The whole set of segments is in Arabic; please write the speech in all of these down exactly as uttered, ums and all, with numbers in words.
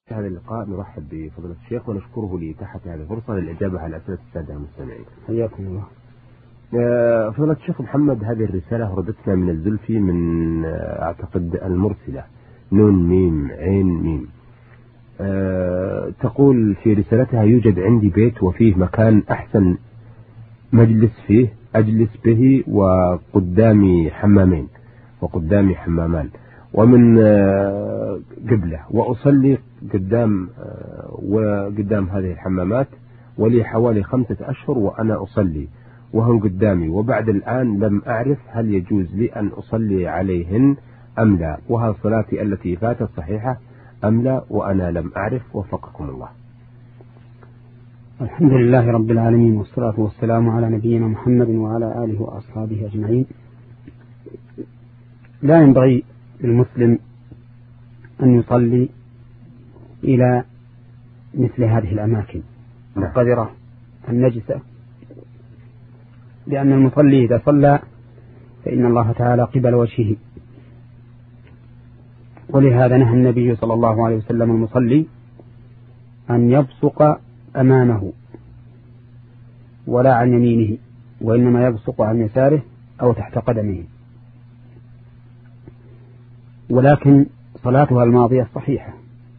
هذا اللقاء نرحب بفضيلة الشيخ ونشكره لإتاحة هذه الفرصة للإجابة على أسئلة السادة المستمعين. حياكم الله. فضيلة الشيخ محمد، هذه الرسالة وردتنا من الزلفي من أعتقد المرسلة نون ميم عين ميم. تقول في رسالتها: يوجد عندي بيت وفيه مكان أحسن مجلس فيه أجلس به، وقدامي حمامين وقدامي حمامان ومن قبله، وأصلي قدام وقدام هذه الحمامات، ولي حوالي خمسة أشهر وأنا أصلي وهم قدامي، وبعد الآن لم أعرف هل يجوز لي أن أصلي عليهن أم لا، وهل صلاتي التي فاتت صحيحة أم لا، وأنا لم أعرف، وفقكم الله. الحمد لله رب العالمين، والصلاة والسلام على نبينا محمد وعلى آله وأصحابه أجمعين. لا ينبغي للمسلم أن يصلي إلى مثل هذه الأماكن القذرة النجسة، لأن المصلي إذا صلى فإن الله تعالى قبل وجهه، ولهذا نهى النبي صلى الله عليه وسلم المصلي أن يبصق أمامه ولا عن يمينه، وإنما يبصق عن يساره أو تحت قدمه. ولكن صلاتها الماضية صحيحة،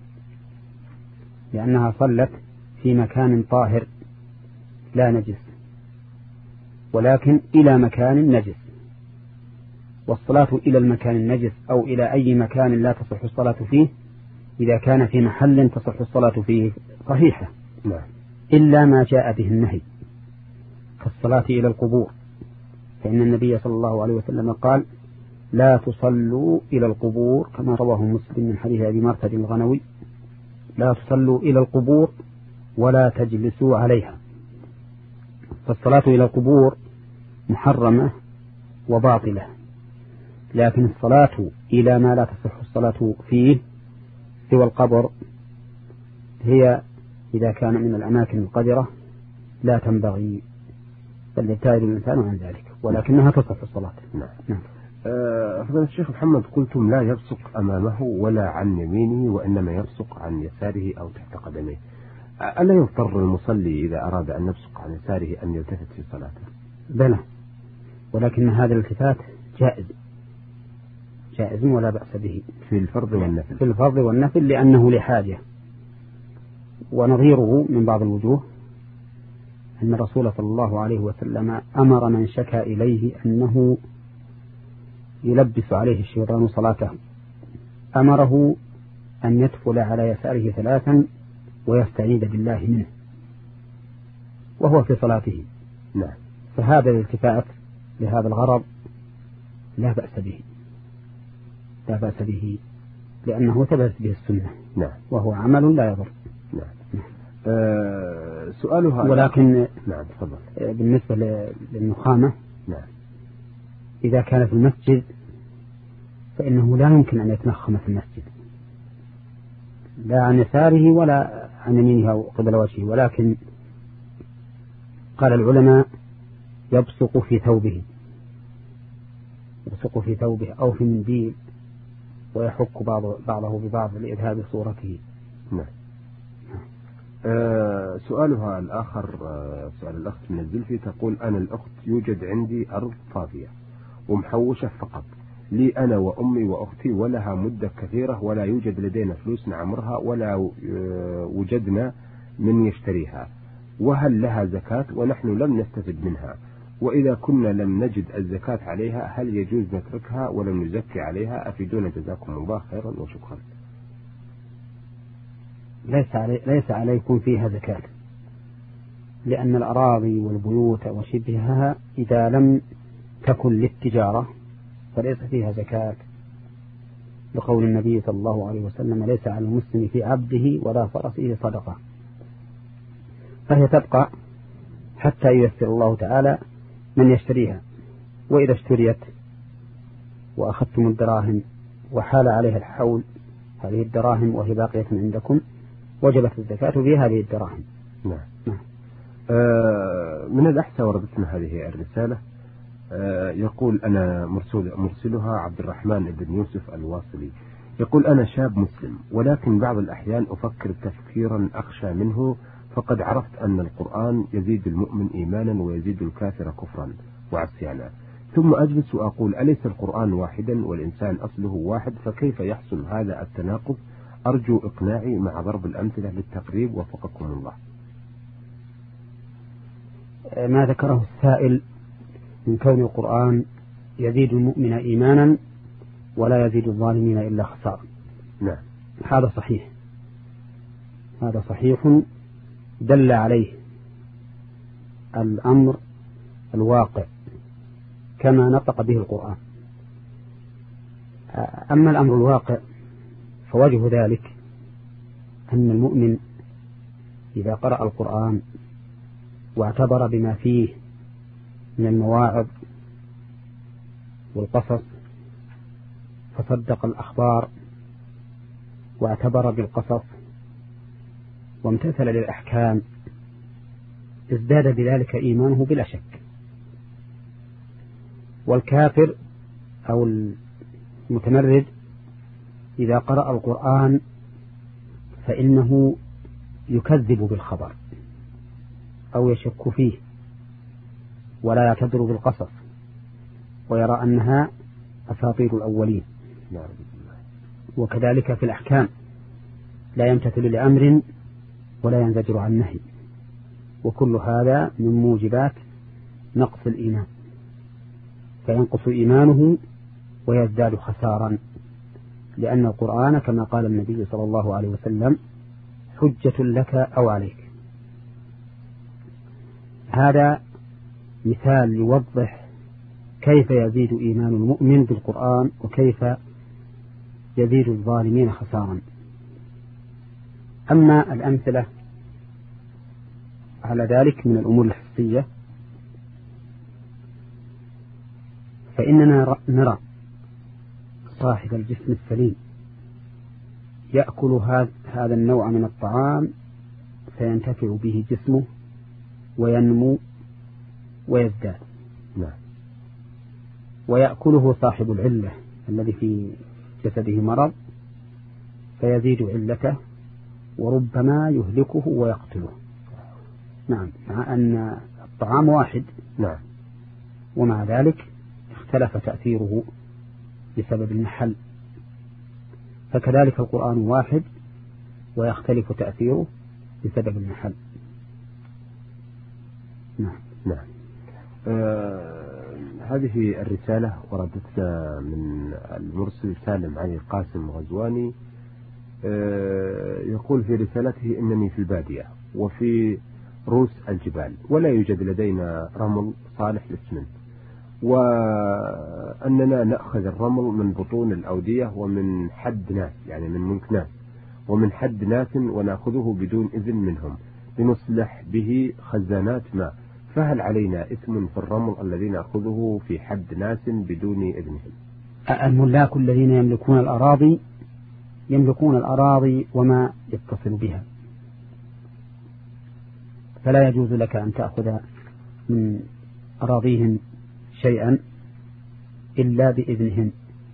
لأنها صلت في مكان طاهر لا نجس، ولكن إلى مكان نجس، والصلاة إلى المكان النجس أو إلى أي مكان لا تصح الصلاة فيه إذا كان في محل تصح الصلاة فيه صحيحة، إلا ما جاء به النهي كالصلاة إلى القبور، فإن النبي صلى الله عليه وسلم قال: لا تصلوا إلى القبور، كما رواه مسلم من حديث أبي مرثد الغنوي: لا تصلوا إلى القبور ولا تجلسوا عليها. فالصلاة إلى القبور محرمة وباطلة، لكن الصلاة إلى ما لا تصح الصلاة فيه سوى القبر هي إذا كان من الأماكن القذرة لا تنبغي، بل يبتعد الإنسان عن ذلك، ولكنها تصح الصلاة. نعم. نعم. فضيلة الشيخ محمد، قلتم لا يبصق أمامه ولا عن يمينه، وإنما يبصق عن يساره أو تحت قدميه. ألا يضطر المصلي إذا أراد أن يبصق عن يساره أن يلتفت في صلاته؟ بلى، ولكن هذا الالتفات جائز جائز ولا بأس به في الفرض والنفل. في الفرض والنفل لأنه لحاجة. ونظيره من بعض الوجوه أن الرسول صلى الله عليه وسلم أمر من شكى إليه أنه يلبس عليه الشيطان صلاته، أمره أن يدخل على يساره ثلاثا ويستعيذ بالله منه وهو في صلاته. نعم. فهذا الالتفات لهذا الغرض لا بأس به لا بأس به لأنه ثبت به السنة. نعم. وهو عمل لا يضر. نعم. نعم. أه سؤالها ولكن نعم تفضل. بالنسبة للنخامة، نعم، إذا كان في المسجد فإنه لا يمكن أن يتنخم في المسجد، لا عن يساره ولا عن يمينه أو قبل وجهه، ولكن قال العلماء يبصق في ثوبه يبصق في ثوبه أو في منديل، ويحك بعض بعضه ببعض لإذهاب صورته. نعم. أه سؤالها الآخر، أه سؤال الأخت من الزلفي، تقول: أنا الأخت يوجد عندي أرض فاضية ومحوشة فقط لي أنا وأمي وأختي، ولها مدة كثيرة، ولا يوجد لدينا فلوس نعمرها ولا وجدنا من يشتريها، وهل لها زكاة؟ ونحن لم نستفد منها، وإذا كنا لم نجد الزكاة عليها هل يجوز نتركها ولم نزكي عليها؟ أفيدونا جزاكم الله خيرا وشكرا. ليس علي ليس عليكم فيها زكاة، لأن الأراضي والبيوت وشبهها إذا لم تكن للتجارة فليس فيها زكاة، لقول النبي صلى الله عليه وسلم: ليس على المسلم في عبده ولا فرسه صدقة. فهي تبقى حتى ييسر الله تعالى من يشتريها، وإذا اشتريت وأخذتم الدراهم وحال عليها الحول هذه الدراهم وهي باقية عندكم وجبت الزكاة في هذه الدراهم. نعم. نعم. آه من الأحسى وردتنا هذه الرسالة، آه يقول: أنا مرسل مرسلها عبد الرحمن بن يوسف الواصلي، يقول أنا شاب مسلم، ولكن بعض الأحيان أفكر تفكيرا أخشى منه، فقد عرفت أن القرآن يزيد المؤمن إيمانا ويزيد الكافر كفرا وعصيانا، ثم أجلس وأقول أليس القرآن واحدا والإنسان أصله واحد، فكيف يحصل هذا التناقض؟ أرجو إقناعي مع ضرب الأمثلة للتقريب، وفقكم الله. ما ذكره السائل من كون القرآن يزيد المؤمن إيمانا ولا يزيد الظالمين إلا خسارة، نعم، هذا صحيح، هذا صحيح دل عليه الأمر الواقع كما نطق به القرآن. أما الأمر الواقع فوجه ذلك أن المؤمن إذا قرأ القرآن واعتبر بما فيه من المواعظ والقصص، فصدق الأخبار واعتبر بالقصص وامتثل للأحكام، ازداد بذلك إيمانه بلا شك. والكافر أو المتمرد إذا قرأ القرآن فإنه يكذب بالخبر أو يشك فيه ولا يعتبر بالقصص ويرى أنها أساطير الأولين. وكذلك في الأحكام لا يمتثل لأمر ولا ينزجر عن نهي، وكل هذا من موجبات نقص الإيمان، فينقص إيمانه ويزداد خسارا، لأن القرآن كما قال النبي صلى الله عليه وسلم حجة لك أو عليك. هذا مثال يوضح كيف يزيد إيمان المؤمن بالقرآن وكيف يزيد الظالمين خسارا. أما الأمثلة على ذلك من الأمور الحسية فإننا نرى صاحب الجسم السليم يأكل هذا النوع من الطعام فينتفع به جسمه وينمو ويزداد، ويأكله صاحب العلة الذي في جسده مرض فيزيد علته وربما يهلكه ويقتله. نعم، مع أن الطعام واحد، نعم، ومع ذلك اختلف تأثيره بسبب المحل، فكذلك القرآن واحد ويختلف تأثيره بسبب المحل. نعم نعم. آه هذه الرسالة وردت من المرسل سالم علي القاسم غزواني. آه يقول في رسالته إنني في البادية وفي رؤوس الجبال ولا يوجد لدينا رمل صالح للإسمنت، وأننا نأخذ الرمل من بطون الأودية ومن حد ناس، يعني من ملك ناس ومن حد ناس، ونأخذه بدون إذن منهم لنصلح به خزانات ماء، فهل علينا إثم في الرمل الذي نأخذه في حد ناس بدون إذنهم؟ الملاك الذين يملكون الأراضي يملكون الأراضي وما يتصل بها، فلا يجوز لك أن تأخذ من أراضيهم شيئا إلا بإذنهم،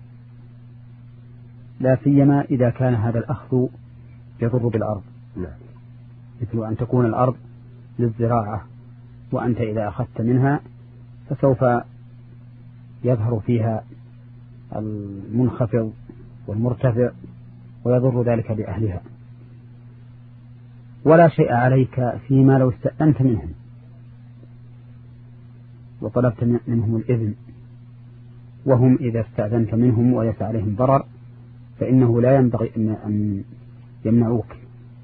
لا سيما إذا كان هذا الأخذ يضر بالأرض. نعم. مثل أن تكون الأرض للزراعة وأنت إذا أخذت منها فسوف يظهر فيها المنخفض والمرتفع ويضر ذلك بأهلها، ولا شيء عليك فيما لو استأذنت منهم وطلبت منهم الإذن، وهم إذا استأذنت منهم وليس عليهم ضرر فإنه لا ينبغي أن يمنعوك،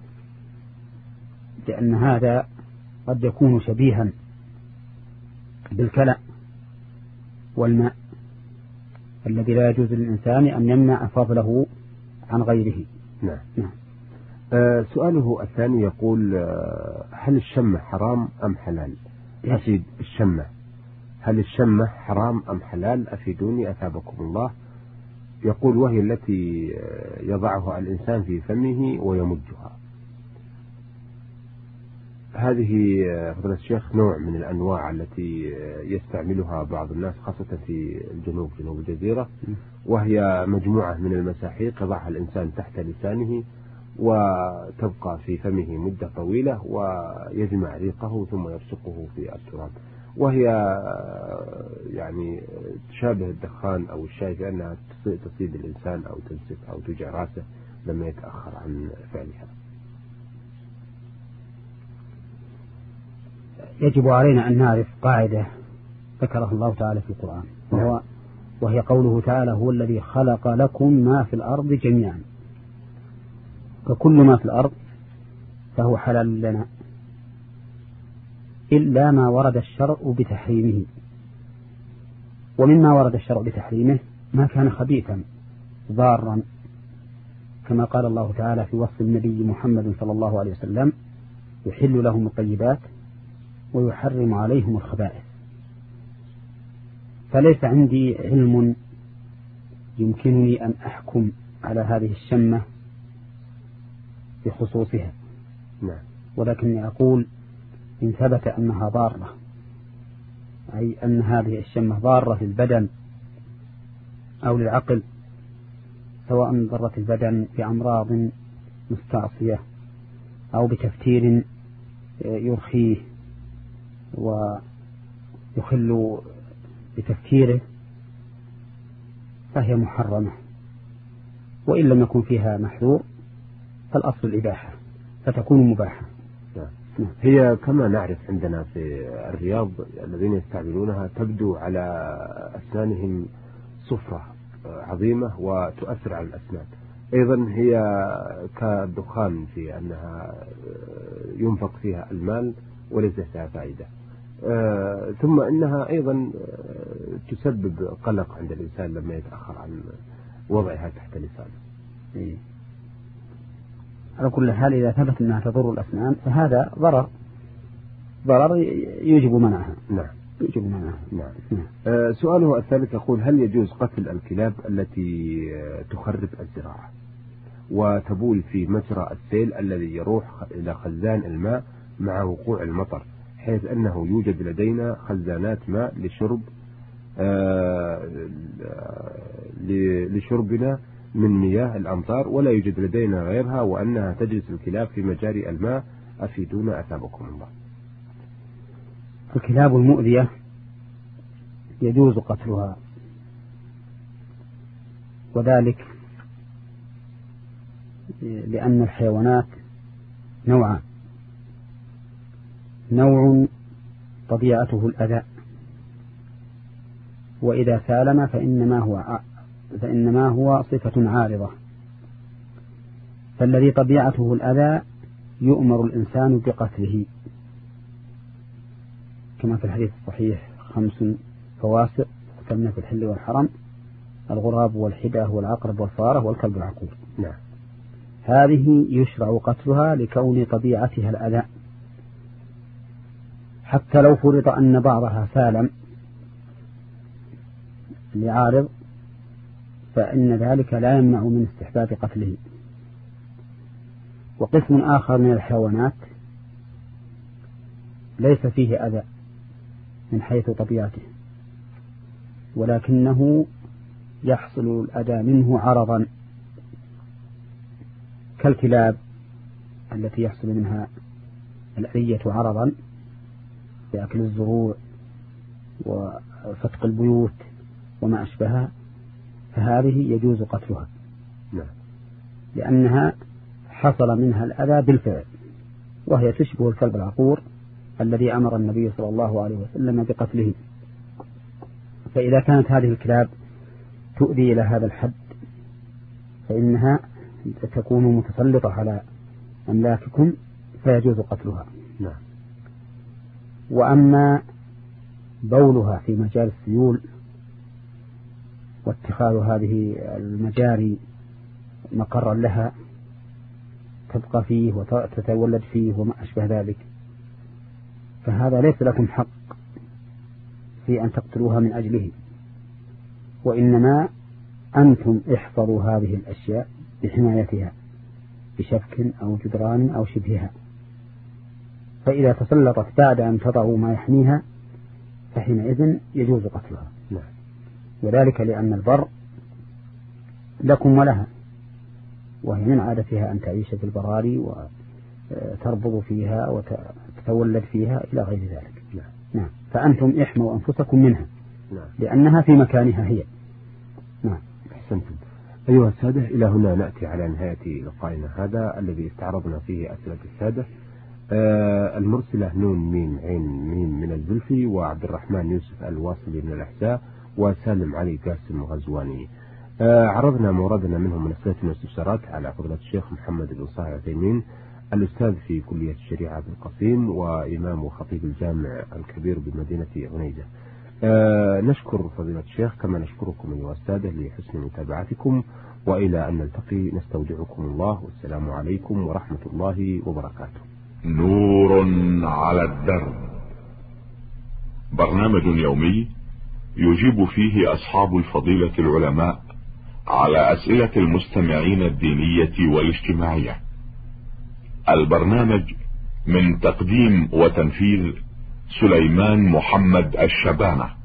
لأن هذا قد يكون شبيها بالكلى والماء الذي لا يجوز للإنسان أن يمنع فضله عن غيره. نعم. نعم. آه سؤاله الثاني يقول آه هل الشمة حرام أم حلال؟ أفيد الشمة هل الشمة حرام أم حلال؟ أفيدوني أثابكم الله. يقول وهي التي يضعها الإنسان في فمه ويمجها. هذه فضيلة الشيخ نوع من الأنواع التي يستعملها بعض الناس خاصة في الجنوب جنوب الجزيرة، وهي مجموعة من المساحيق يضعها الإنسان تحت لسانه وتبقى في فمه مدة طويلة ويجمع ريقه ثم يبصقه في التراب، وهي يعني تشابه الدخان أو الشاي في أنها تصيب الإنسان أو تمسك أو توجع راسه لما يتأخر عن فعلها. يجب علينا أن نعرف قاعدة ذكرها الله تعالى في القرآن، وهو وهي قوله تعالى: هو الذي خلق لكم ما في الأرض جميعا. فكل ما في الأرض فهو حلال لنا إلا ما ورد الشرع بتحريمه، ومما ورد الشرع بتحريمه ما كان خبيثا ضارا، كما قال الله تعالى في وصف النبي محمد صلى الله عليه وسلم: يحل لهم الطيبات ويحرم عليهم الخبائث. فليس عندي علم يمكنني أن أحكم على هذه الشمة بخصوصها، ولكني أقول إن ثبت أنها ضارة، أي أن هذه الشمة ضارة في البدن أو للعقل، سواء ضرت البدن بأمراض مستعصية أو بتفتير يرخيه ويخل بتفكيره، فهي محرمة، وإن لم يكن فيها محذور فالأصل الإباحة فتكون مباحة. هي كما نعرف عندنا في الرياض الذين يستعملونها تبدو على أسنانهم صفرة عظيمة وتؤثر على الأسنان. أيضا هي كالدخان في أنها ينفق فيها المال وليس فيها فائدة، آه ثم إنها أيضا تسبب قلق عند الإنسان لما يتأخر عن وضعها تحت لسانه. إيه. على كل حال إذا ثبت أنها تضر الأسنان فهذا ضرر ضرر يجب منعها. نعم يجب منعها. نعم. نعم. آه سؤاله الثالث يقول: هل يجوز قتل الكلاب التي تخرب الزراعة وتبول في مجرى السيل الذي يروح إلى خزان الماء مع وقوع المطر، حيث أنه يوجد لدينا خزانات ماء لشرب آه لشربنا من مياه الأمطار ولا يوجد لدينا غيرها، وأنها تجلس الكلاب في مجاري الماء، أفيدونا أثابكم الله. الكلاب المؤذية يجوز قتلها، وذلك لأن الحيوانات نوعان: نوع طبيعته الأذى، وإذا سالم فإنما هو فإنما هو صفة عارضة. فالذي طبيعته الأذى يؤمر الإنسان بقتله، كما في الحديث الصحيح: خمس فواسق قتلنا في الحل والحرم: الغراب والحدة والعقرب والفارة والكلب العقور. نعم. هذه يشرع قتلها لكون طبيعتها الأذى، حتى لو فرض أن بعضها سالم لعارض فإن ذلك لا يمنع من استحباب قتله. وقسم آخر من الحيوانات ليس فيه أذى من حيث طبيعته، ولكنه يحصل الأذى منه عرضا، كالكلاب التي يحصل منها الأذية عرضا بأكل الزروع وفتق البيوت وما أشبهها، فهذه يجوز قتلها. نعم. لأنها حصل منها الأذى بالفعل، وهي تشبه الكلب العقور الذي أمر النبي صلى الله عليه وسلم بقتله. فإذا كانت هذه الكلاب تؤذي إلى هذا الحد فإنها تكون متسلطة على أملاككم فيجوز قتلها. نعم. وأما بولها في مجال السيول واتخاذ هذه المجاري مقرا لها تبقى فيه وتتولد فيه وما أشبه ذلك، فهذا ليس لكم حق في أن تقتلوها من أجله، وإنما أنتم احفظوا هذه الأشياء بحمايتها بشفك أو جدران أو شبهها. فإذا تسلطت بعد أن تضعوا ما يحميها فحينئذ يجوز قتلها. نعم. وذلك لأن البر لكم ولها، وهي من عادتها أن تعيش في البراري وتربض فيها وتتولد فيها إلى غير ذلك. نعم. نعم. فأنتم احموا أنفسكم منها. نعم. لأنها في مكانها هي. نعم. أحسنتم. أيها السادة، إلى هنا نأتي على نهاية لقائنا هذا الذي استعرضنا فيه أسئلة السادة. آه المرسلة نون ميم عين ميم من الزلفي، وعبد الرحمن يوسف الواصلي من الأحساء، وسالم علي قاسم غزواني. آه عرضنا موردنا منهم من أسئلة واستفسارات على فضيلة الشيخ محمد بن صالح العثيمين، الأستاذ في كلية الشريعة بالقصيم، وإمام وخطيب الجامع الكبير بمدينة عنيزة. آه نشكر فضيلة الشيخ كما نشكركم أيها السادة لحسن متابعتكم، وإلى أن نلتقي نستودعكم الله، والسلام عليكم ورحمة الله وبركاته. نور على الدرب، برنامج يومي يجيب فيه أصحاب الفضيلة العلماء على أسئلة المستمعين الدينية والاجتماعية. البرنامج من تقديم وتنفيذ سليمان محمد الشبانة.